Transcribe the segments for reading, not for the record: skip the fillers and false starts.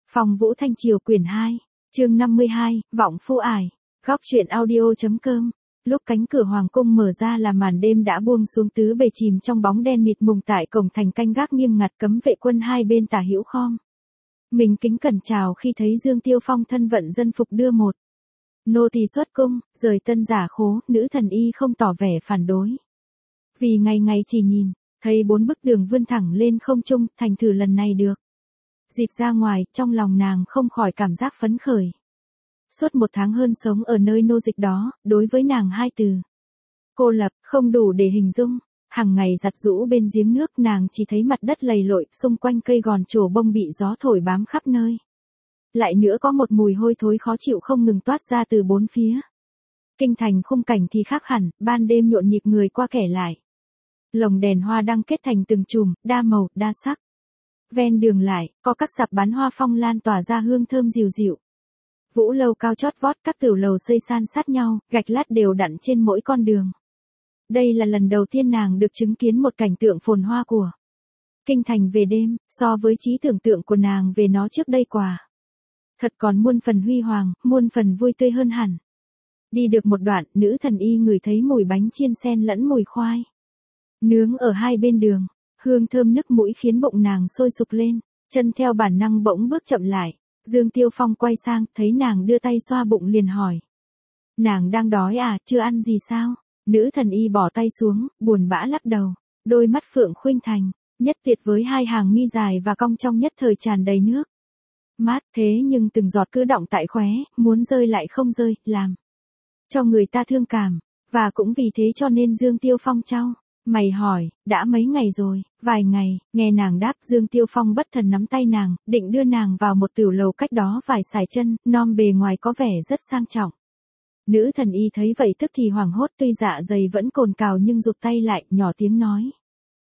Phong Vũ Thanh Triều quyển 2, chương 52, Vọng Phu Ải, góc truyện audio.com. Lúc cánh cửa hoàng cung mở ra là màn đêm đã buông xuống, tứ bề chìm trong bóng đen mịt mùng, tại cổng thành canh gác nghiêm ngặt, cấm vệ quân hai bên tả hữu khom mình kính cẩn chào khi thấy Dương Tiêu Phong thân vận dân phục đưa một nô tỳ xuất cung, rời tân giả khố. Nữ thần y không tỏ vẻ phản đối, vì ngày ngày chỉ nhìn thấy 4 bức đường vươn thẳng lên không trung, thành thử lần này được dịp ra ngoài, trong lòng nàng không khỏi cảm giác phấn khởi. Suốt 1 tháng hơn sống ở nơi nô dịch đó, đối với nàng 2 từ cô lập không đủ để hình dung. Hàng ngày giặt giũ bên giếng nước, nàng chỉ thấy mặt đất lầy lội, xung quanh cây gòn trổ bông bị gió thổi bám khắp nơi. Lại nữa có một mùi hôi thối khó chịu không ngừng toát ra từ 4 phía. Kinh thành khung cảnh thì khác hẳn, ban đêm nhộn nhịp người qua kẻ lại. Lồng đèn hoa đăng kết thành từng chùm, đa màu, đa sắc. Ven đường lại, có các sạp bán hoa phong lan tỏa ra hương thơm dịu dịu. Vũ lâu cao chót vót, các tiểu lầu xây san sát nhau, gạch lát đều đặn trên mỗi con đường. Đây là lần đầu tiên nàng được chứng kiến một cảnh tượng phồn hoa của kinh thành về đêm, so với trí tưởng tượng của nàng về nó trước đây quả thật còn muôn phần huy hoàng, muôn phần vui tươi hơn hẳn. Đi được một đoạn, nữ thần y ngửi thấy mùi bánh chiên xen lẫn mùi khoai nướng ở hai bên đường, hương thơm nức mũi khiến bụng nàng sôi sục lên, chân theo bản năng bỗng bước chậm lại. Dương Tiêu Phong quay sang, thấy nàng đưa tay xoa bụng liền hỏi: nàng đang đói à, chưa ăn gì sao? Nữ thần y bỏ tay xuống, buồn bã lắc đầu, đôi mắt phượng khuynh thành, nhất tuyệt với hai hàng mi dài và cong trong nhất thời tràn đầy nước mát, thế nhưng từng giọt cứ đọng tại khóe, muốn rơi lại không rơi, làm cho người ta thương cảm. Và cũng vì thế cho nên Dương Tiêu Phong chau mày hỏi: đã mấy ngày rồi? Vài ngày. Nghe nàng đáp, Dương Tiêu Phong bất thần nắm tay nàng, định đưa nàng vào một tiểu lầu cách đó vài sải chân, nom bề ngoài có vẻ rất sang trọng. Nữ thần y thấy vậy tức thì hoảng hốt, tuy dạ dày vẫn cồn cào nhưng rụt tay lại, nhỏ tiếng nói: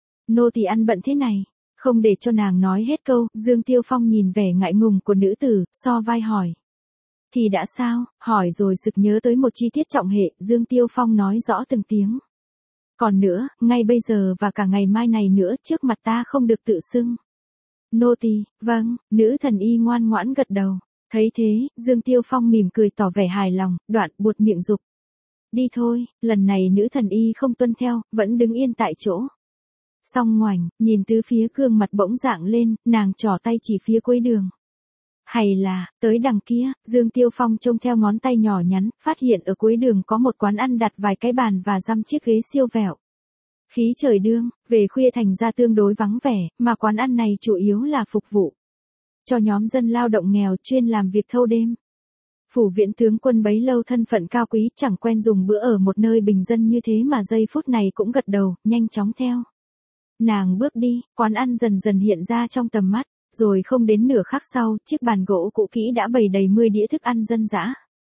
nô tỳ ăn bận thế này. Không để cho nàng nói hết câu, Dương Tiêu Phong nhìn vẻ ngại ngùng của nữ tử, so vai hỏi: thì đã sao? Hỏi rồi sực nhớ tới một chi tiết trọng hệ, Dương Tiêu Phong nói rõ từng tiếng: còn nữa, ngay bây giờ và cả ngày mai này nữa, trước mặt ta không được tự xưng nô tỳ. Vâng. Nữ thần y ngoan ngoãn gật đầu. Thấy thế, Dương Tiêu Phong mỉm cười tỏ vẻ hài lòng, đoạn buột miệng dục: đi thôi. Lần này nữ thần y không tuân theo, vẫn đứng yên tại chỗ. Song ngoảnh, nhìn tứ phía, gương mặt bỗng rạng lên, nàng trỏ tay chỉ phía cuối đường. Hay là, tới đằng kia. Dương Tiêu Phong trông theo ngón tay nhỏ nhắn, phát hiện ở cuối đường có một quán ăn đặt vài cái bàn và dăm chiếc ghế siêu vẹo. Khí trời đương, về khuya thành ra tương đối vắng vẻ, mà quán ăn này chủ yếu là phục vụ cho nhóm dân lao động nghèo chuyên làm việc thâu đêm. Phủ viện tướng quân bấy lâu thân phận cao quý, chẳng quen dùng bữa ở một nơi bình dân như thế mà giây phút này cũng gật đầu, nhanh chóng theo nàng bước đi. Quán ăn dần dần hiện ra trong tầm mắt, rồi không đến nửa khắc sau, chiếc bàn gỗ cũ kỹ đã bày đầy 10 đĩa thức ăn dân dã.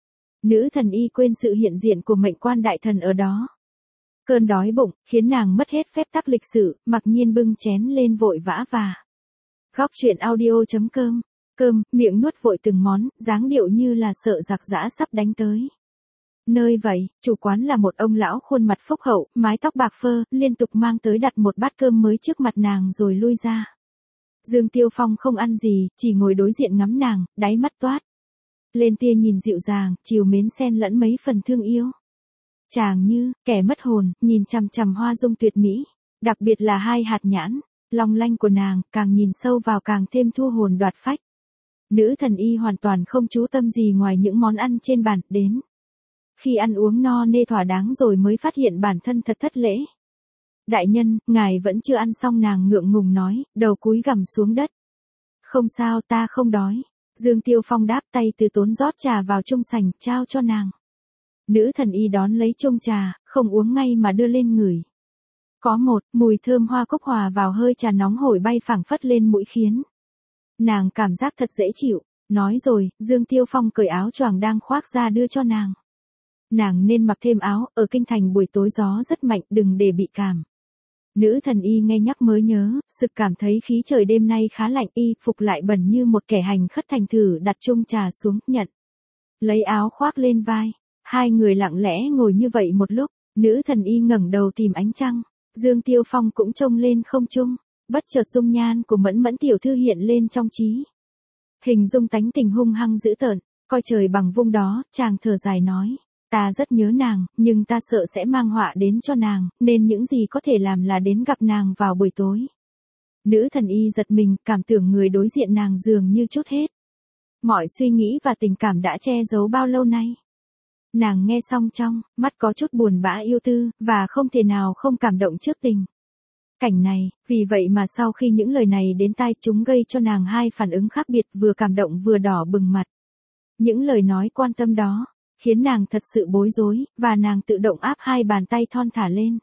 Nữ thần y quên sự hiện diện của mệnh quan đại thần ở đó. Cơn đói bụng khiến nàng mất hết phép tắc lịch sự, mặc nhiên bưng chén lên vội vã và góc truyện audio.com. Miệng nuốt vội từng món, dáng điệu như là sợ giặc giã sắp đánh tới. Nơi vậy, chủ quán là một ông lão khuôn mặt phúc hậu, mái tóc bạc phơ, liên tục mang tới đặt một bát cơm mới trước mặt nàng rồi lui ra. Dương Tiêu Phong không ăn gì, chỉ ngồi đối diện ngắm nàng, đáy mắt toát lên tia nhìn dịu dàng, chiều mến xen lẫn mấy phần thương yêu. Chàng như kẻ mất hồn, nhìn chằm chằm hoa dung tuyệt mỹ, đặc biệt là hai hạt nhãn long lanh của nàng, càng nhìn sâu vào càng thêm thu hồn đoạt phách. Nữ thần y hoàn toàn không chú tâm gì ngoài những món ăn trên bàn, đến khi ăn uống no nê thỏa đáng rồi mới phát hiện bản thân thật thất lễ. Đại nhân, ngài vẫn chưa ăn xong. Nàng ngượng ngùng nói, đầu cúi gằm xuống đất. Không sao, ta không đói. Dương Tiêu Phong đáp, tay từ tốn rót trà vào chung sành, trao cho nàng. Nữ thần y đón lấy chung trà, không uống ngay mà đưa lên ngửi. Có một mùi thơm hoa cúc hòa vào hơi trà nóng hổi bay phảng phất lên mũi khiến nàng cảm giác thật dễ chịu. Nói rồi, Dương Tiêu Phong cởi áo choàng đang khoác ra đưa cho nàng. Nàng nên mặc thêm áo, ở kinh thành buổi tối gió rất mạnh, đừng để bị cảm. Nữ thần y nghe nhắc mới nhớ, sực cảm thấy khí trời đêm nay khá lạnh, y phục lại bẩn như một kẻ hành khất, thành thử đặt chung trà xuống, nhận lấy áo khoác lên vai. Hai người lặng lẽ ngồi như vậy một lúc, nữ thần y ngẩng đầu tìm ánh trăng, Dương Tiêu Phong cũng trông lên không trung, bất chợt dung nhan của Mẫn Mẫn tiểu thư hiện lên trong trí Hình dung tánh tình hung hăng dữ tợn, coi trời bằng vung đó, chàng thở dài nói. Ta rất nhớ nàng, nhưng ta sợ sẽ mang họa đến cho nàng, nên những gì có thể làm là đến gặp nàng vào buổi tối. Nữ thần y giật mình, cảm tưởng người đối diện nàng dường như chút hết mọi suy nghĩ và tình cảm đã che giấu bao lâu nay. Nàng nghe xong trong mắt có chút buồn bã yêu tư, và không thể nào không cảm động trước tình cảnh này, vì vậy mà sau khi những lời này đến tai chúng gây cho nàng hai phản ứng khác biệt, vừa cảm động vừa đỏ bừng mặt. Những lời nói quan tâm đó khiến nàng thật sự bối rối, và nàng tự động áp hai bàn tay thon thả lên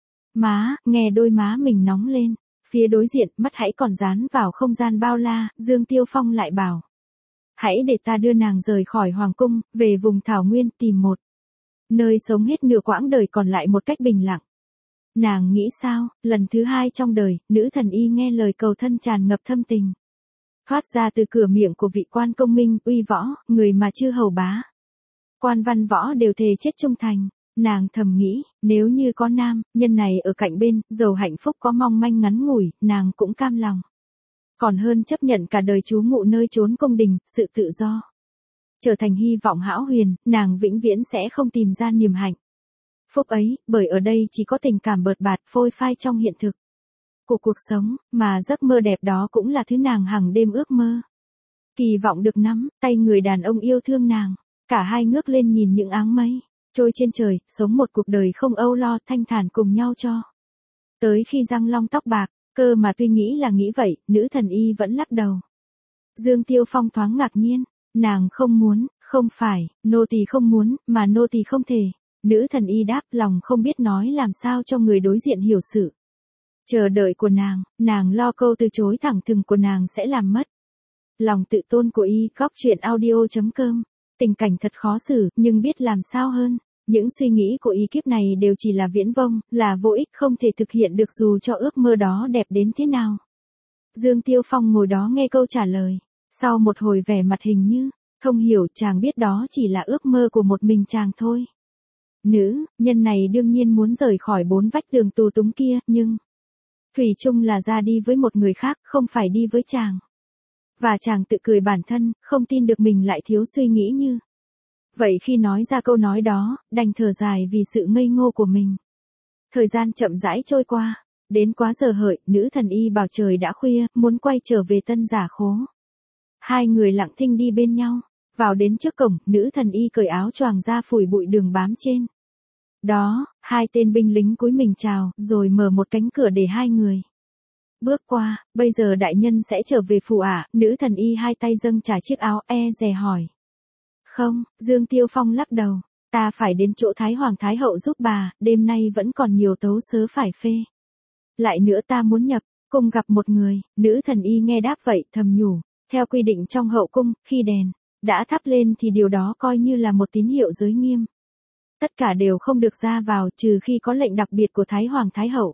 má, nghe đôi má mình nóng lên. Phía đối diện, mắt hãy còn dán vào không gian bao la, Dương Tiêu Phong lại bảo. Hãy để ta đưa nàng rời khỏi hoàng cung, về vùng thảo nguyên, tìm một nơi sống hết nửa quãng đời còn lại một cách bình lặng. Nàng nghĩ sao, lần thứ hai trong đời, nữ thần y nghe lời cầu thân tràn ngập thâm tình thoát ra từ cửa miệng của vị quan công minh, uy võ, người mà chư hầu bá quan văn võ đều thề chết trung thành. Nàng thầm nghĩ, nếu như có nam nhân này ở cạnh bên, dầu hạnh phúc có mong manh ngắn ngủi, nàng cũng cam lòng. Còn hơn chấp nhận cả đời trú ngụ nơi chốn cung đình, sự tự do trở thành hy vọng hão huyền, nàng vĩnh viễn sẽ không tìm ra niềm hạnh phúc ấy, bởi ở đây chỉ có tình cảm bợt bạt phôi phai trong hiện thực của cuộc sống, mà giấc mơ đẹp đó cũng là thứ nàng hằng đêm ước mơ. Kỳ vọng được nắm tay người đàn ông yêu thương nàng, cả hai ngước lên nhìn những áng mây trôi trên trời, sống một cuộc đời không âu lo, thanh thản cùng nhau cho tới khi răng long tóc bạc. Cơ mà tuy nghĩ là nghĩ vậy, nữ thần y vẫn lắc đầu. Dương Tiêu Phong thoáng ngạc nhiên, nàng không muốn, không phải, nô tỳ không muốn, mà nô tỳ không thể. Nữ thần y đáp, lòng không biết nói làm sao cho người đối diện hiểu sự chờ đợi của nàng lo câu từ chối thẳng thừng của nàng sẽ làm mất lòng tự tôn của y. Góc truyện audio.com. Tình cảnh thật khó xử, nhưng biết làm sao hơn. Những suy nghĩ của y kiếp này đều chỉ là viễn vông, là vô ích, không thể thực hiện được dù cho ước mơ đó đẹp đến thế nào. Dương Tiêu Phong ngồi đó nghe câu trả lời. Sau một hồi vẻ mặt hình như thông hiểu, chàng biết đó chỉ là ước mơ của một mình chàng thôi. Nữ nhân này đương nhiên muốn rời khỏi bốn vách tường tù túng kia, nhưng thủy chung là ra đi với một người khác, không phải đi với chàng. Và chàng tự cười bản thân, không tin được mình lại thiếu suy nghĩ như vậy khi nói ra câu nói đó, đành thở dài vì sự ngây ngô của mình. Thời gian chậm rãi trôi qua, đến quá giờ hợi, nữ thần y bảo trời đã khuya, muốn quay trở về Tân Giả Khố. Hai người lặng thinh đi bên nhau, vào đến trước cổng, nữ thần y cởi áo choàng ra phủi bụi đường bám trên đó, hai tên binh lính cúi mình chào, rồi mở một cánh cửa để hai người bước qua. Bây giờ đại nhân sẽ trở về phủ ạ? Nữ thần y hai tay dâng trả chiếc áo, dè hỏi. Không, Dương Tiêu Phong lắc đầu, ta phải đến chỗ Thái Hoàng Thái Hậu giúp bà, đêm nay vẫn còn nhiều tấu sớ phải phê. Lại nữa ta muốn nhập cung gặp một người. Nữ thần y nghe đáp vậy, thầm nhủ, theo quy định trong hậu cung, khi đèn đã thắp lên thì điều đó coi như là một tín hiệu giới nghiêm. Tất cả đều không được ra vào, trừ khi có lệnh đặc biệt của Thái Hoàng Thái Hậu.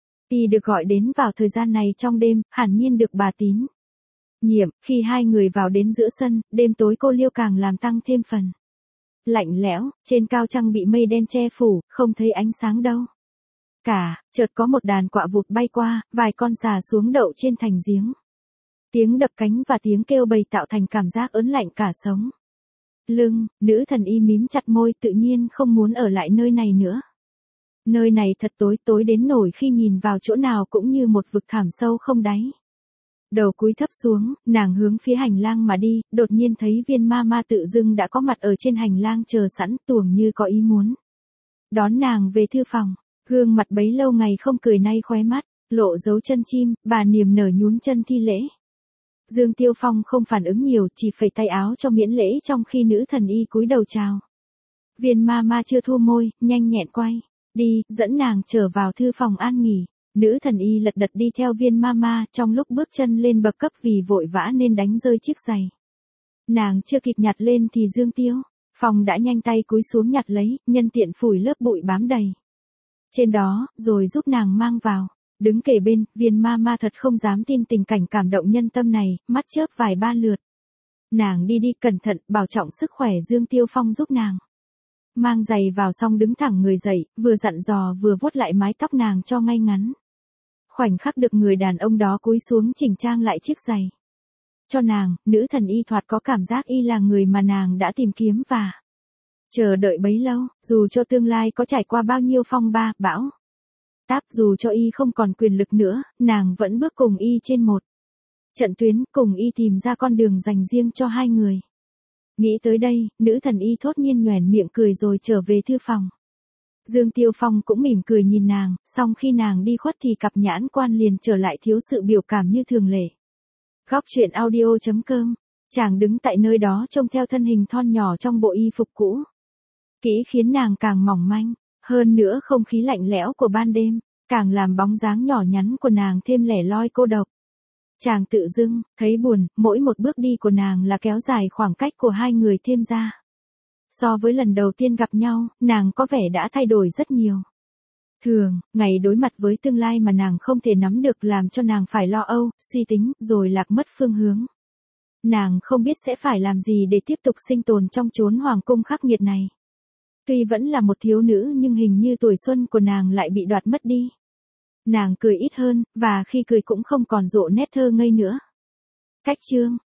Y được gọi đến vào thời gian này trong đêm, hẳn nhiên được bà tín nhiệm. Khi hai người vào đến giữa sân, đêm tối cô liêu càng làm tăng thêm phần lạnh lẽo, trên cao trăng bị mây đen che phủ, không thấy ánh sáng đâu cả. Chợt có một đàn quạ vụt bay qua, vài con sà xuống đậu trên thành giếng. Tiếng đập cánh và tiếng kêu bầy tạo thành cảm giác ớn lạnh cả sống lưng. Nữ thần y mím chặt môi, tự nhiên không muốn ở lại nơi này nữa. Nơi này thật tối, tối đến nổi khi nhìn vào chỗ nào cũng như một vực thẳm sâu không đáy. Đầu cúi thấp xuống, nàng hướng phía hành lang mà đi, đột nhiên thấy Viên Ma Ma tự dưng đã có mặt ở trên hành lang chờ sẵn, tuồng như có ý muốn đón nàng về thư phòng. Gương mặt bấy lâu ngày không cười nay khóe mắt lộ dấu chân chim, bà niềm nở nhún chân thi lễ. Dương Tiêu Phong không phản ứng nhiều, chỉ phẩy tay áo cho miễn lễ trong khi nữ thần y cúi đầu chào. Viên Ma Ma chưa thu môi, nhanh nhẹn quay đi, dẫn nàng trở vào thư phòng an nghỉ. Nữ thần y lật đật đi theo Viên Ma Ma, trong lúc bước chân lên bậc cấp vì vội vã nên đánh rơi chiếc giày. Nàng chưa kịp nhặt lên thì Dương Tiêu Phong đã nhanh tay cúi xuống nhặt lấy, nhân tiện phủi lớp bụi bám đầy trên đó, rồi giúp nàng mang vào. Đứng kề bên, Viên Ma Ma thật không dám tin tình cảnh cảm động nhân tâm này, mắt chớp vài ba lượt. Nàng đi đi cẩn thận, bảo trọng sức khỏe. Dương Tiêu Phong giúp nàng mang giày vào xong đứng thẳng người dậy, vừa dặn dò vừa vuốt lại mái tóc nàng cho ngay ngắn. Khoảnh khắc được người đàn ông đó cúi xuống chỉnh trang lại chiếc giày cho nàng, nữ thần y thoạt có cảm giác y là người mà nàng đã tìm kiếm và chờ đợi bấy lâu, dù cho tương lai có trải qua bao nhiêu phong ba, bão táp, dù cho y không còn quyền lực nữa, nàng vẫn bước cùng y trên một trận tuyến, cùng y tìm ra con đường dành riêng cho hai người. Nghĩ tới đây, nữ thần y thốt nhiên nhoẻn miệng cười rồi trở về thư phòng. Dương Tiêu Phong cũng mỉm cười nhìn nàng, song khi nàng đi khuất thì cặp nhãn quan liền trở lại thiếu sự biểu cảm như thường lệ. Góc truyện audio.com, chàng đứng tại nơi đó trông theo thân hình thon nhỏ trong bộ y phục cũ. Kỹ khiến nàng càng mỏng manh, hơn nữa không khí lạnh lẽo của ban đêm, càng làm bóng dáng nhỏ nhắn của nàng thêm lẻ loi cô độc. Chàng tự dưng, thấy buồn, mỗi một bước đi của nàng là kéo dài khoảng cách của hai người thêm ra. So với lần đầu tiên gặp nhau, nàng có vẻ đã thay đổi rất nhiều. Thường, ngày đối mặt với tương lai mà nàng không thể nắm được làm cho nàng phải lo âu, suy tính, rồi lạc mất phương hướng. Nàng không biết sẽ phải làm gì để tiếp tục sinh tồn trong chốn hoàng cung khắc nghiệt này. Tuy vẫn là một thiếu nữ nhưng hình như tuổi xuân của nàng lại bị đoạt mất đi. Nàng cười ít hơn, và khi cười cũng không còn rộ nét thơ ngây nữa. Cách chương